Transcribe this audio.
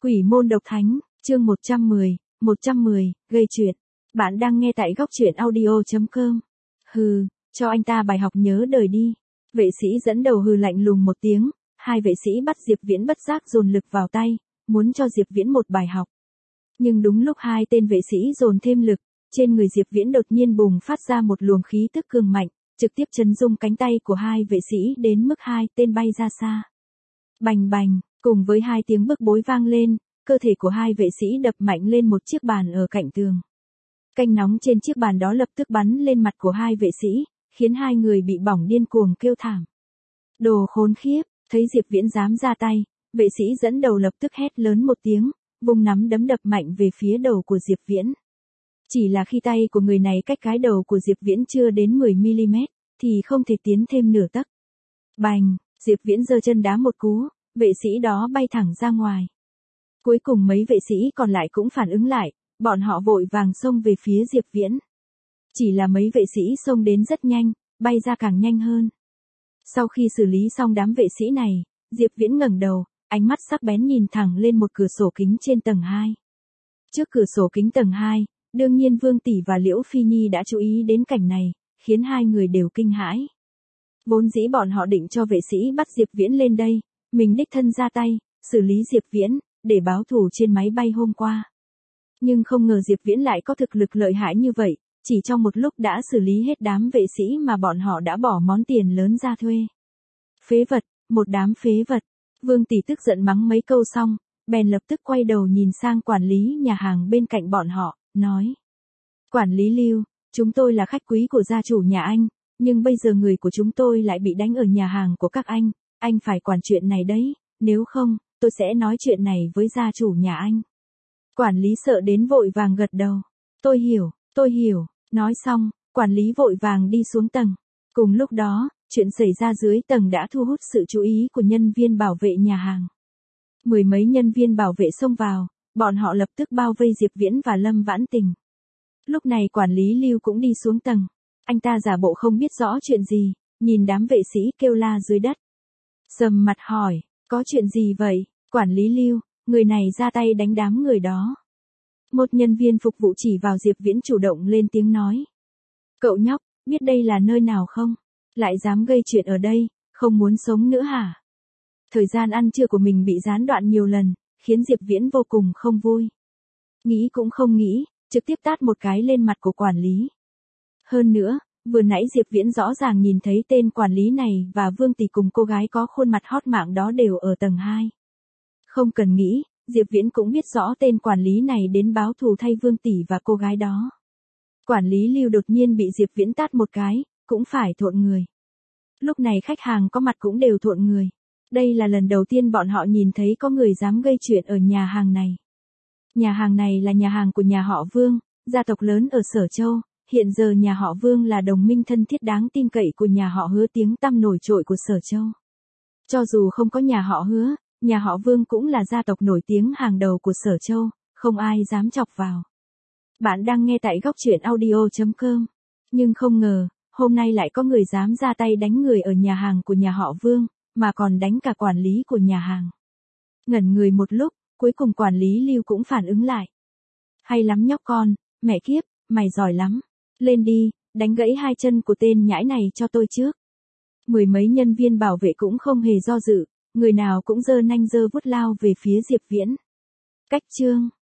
Quỷ môn độc thánh, chương 110, gây chuyện. Bạn đang nghe tại góc truyện audio.com. Hừ, cho anh ta bài học nhớ đời đi. Vệ sĩ dẫn đầu hừ lạnh lùng một tiếng, hai vệ sĩ bắt Diệp Viễn bất giác dồn lực vào tay, muốn cho Diệp Viễn một bài học. Nhưng đúng lúc hai tên vệ sĩ dồn thêm lực, trên người Diệp Viễn đột nhiên bùng phát ra một luồng khí tức cường mạnh, trực tiếp chấn rung cánh tay của hai vệ sĩ đến mức hai tên bay ra xa. Bành bành, cùng với hai tiếng bức bối vang lên, cơ thể của hai vệ sĩ đập mạnh lên một chiếc bàn ở cạnh tường. Canh nóng trên chiếc bàn đó lập tức bắn lên mặt của hai vệ sĩ, khiến hai người bị bỏng điên cuồng kêu thảm. Đồ khốn khiếp, thấy Diệp Viễn dám ra tay, vệ sĩ dẫn đầu lập tức hét lớn một tiếng, vung nắm đấm đập mạnh về phía đầu của Diệp Viễn. Chỉ là khi tay của người này cách cái đầu của Diệp Viễn chưa đến 10mm, thì không thể tiến thêm nửa tấc. Bành, Diệp Viễn giơ chân đá một cú, vệ sĩ đó bay thẳng ra ngoài. Cuối cùng mấy vệ sĩ còn lại cũng phản ứng lại, bọn họ vội vàng xông về phía Diệp Viễn. Chỉ là mấy vệ sĩ xông đến rất nhanh, bay ra càng nhanh hơn. Sau khi xử lý xong đám vệ sĩ này, Diệp Viễn ngẩng đầu, ánh mắt sắc bén nhìn thẳng lên một cửa sổ kính trên tầng 2. Trước cửa sổ kính tầng 2, đương nhiên Vương Tỷ và Liễu Phi Nhi đã chú ý đến cảnh này, khiến hai người đều kinh hãi. Vốn dĩ bọn họ định cho vệ sĩ bắt Diệp Viễn lên đây, mình đích thân ra tay, xử lý Diệp Viễn, để báo thù trên máy bay hôm qua. Nhưng không ngờ Diệp Viễn lại có thực lực lợi hại như vậy, chỉ trong một lúc đã xử lý hết đám vệ sĩ mà bọn họ đã bỏ món tiền lớn ra thuê. Phế vật, một đám phế vật. Vương Tỷ tức giận mắng mấy câu xong, bèn lập tức quay đầu nhìn sang quản lý nhà hàng bên cạnh bọn họ, nói. Quản lý Lưu, chúng tôi là khách quý của gia chủ nhà anh, nhưng bây giờ người của chúng tôi lại bị đánh ở nhà hàng của các anh phải quản chuyện này đấy, nếu không, tôi sẽ nói chuyện này với gia chủ nhà anh. Quản lý sợ đến vội vàng gật đầu. Tôi hiểu, nói xong, quản lý vội vàng đi xuống tầng. Cùng lúc đó, chuyện xảy ra dưới tầng đã thu hút sự chú ý của nhân viên bảo vệ nhà hàng. Mười mấy nhân viên bảo vệ xông vào, bọn họ lập tức bao vây Diệp Viễn và Lâm Vãn Tình. Lúc này quản lý Lưu cũng đi xuống tầng. Anh ta giả bộ không biết rõ chuyện gì, nhìn đám vệ sĩ kêu la dưới đất. Sầm mặt hỏi, có chuyện gì vậy? Quản lý Lưu, người này ra tay đánh đám người đó. Một nhân viên phục vụ chỉ vào Diệp Viễn chủ động lên tiếng nói. Cậu nhóc, biết đây là nơi nào không? Lại dám gây chuyện ở đây, không muốn sống nữa hả? Thời gian ăn trưa của mình bị gián đoạn nhiều lần, khiến Diệp Viễn vô cùng không vui. Nghĩ cũng không nghĩ, trực tiếp tát một cái lên mặt của quản lý. Hơn nữa, vừa nãy Diệp Viễn rõ ràng nhìn thấy tên quản lý này và Vương Tỷ cùng cô gái có khuôn mặt hot mạng đó đều ở tầng 2. Không cần nghĩ, Diệp Viễn cũng biết rõ tên quản lý này đến báo thù thay Vương Tỷ và cô gái đó. Quản lý Lưu đột nhiên bị Diệp Viễn tát một cái, cũng phải thộn người. Lúc này khách hàng có mặt cũng đều thộn người. Đây là lần đầu tiên bọn họ nhìn thấy có người dám gây chuyện ở nhà hàng này. Nhà hàng này là nhà hàng của nhà họ Vương, gia tộc lớn ở Sở Châu. Hiện giờ nhà họ Vương là đồng minh thân thiết đáng tin cậy của nhà họ Hứa, tiếng tăm nổi trội của Sở Châu. Cho dù không có nhà họ Hứa, nhà họ Vương cũng là gia tộc nổi tiếng hàng đầu của Sở Châu, không ai dám chọc vào. Bạn đang nghe tại góc truyện audio.com. Nhưng không ngờ, hôm nay lại có người dám ra tay đánh người ở nhà hàng của nhà họ Vương, mà còn đánh cả quản lý của nhà hàng. Ngẩn người một lúc, cuối cùng quản lý Lưu cũng phản ứng lại. Hay lắm nhóc con, mẹ kiếp, mày giỏi lắm. Lên đi, đánh gãy hai chân của tên nhãi này cho tôi trước. Mười mấy nhân viên bảo vệ cũng không hề do dự, người nào cũng giơ nanh giơ vuốt lao về phía Diệp Viễn. Cách chương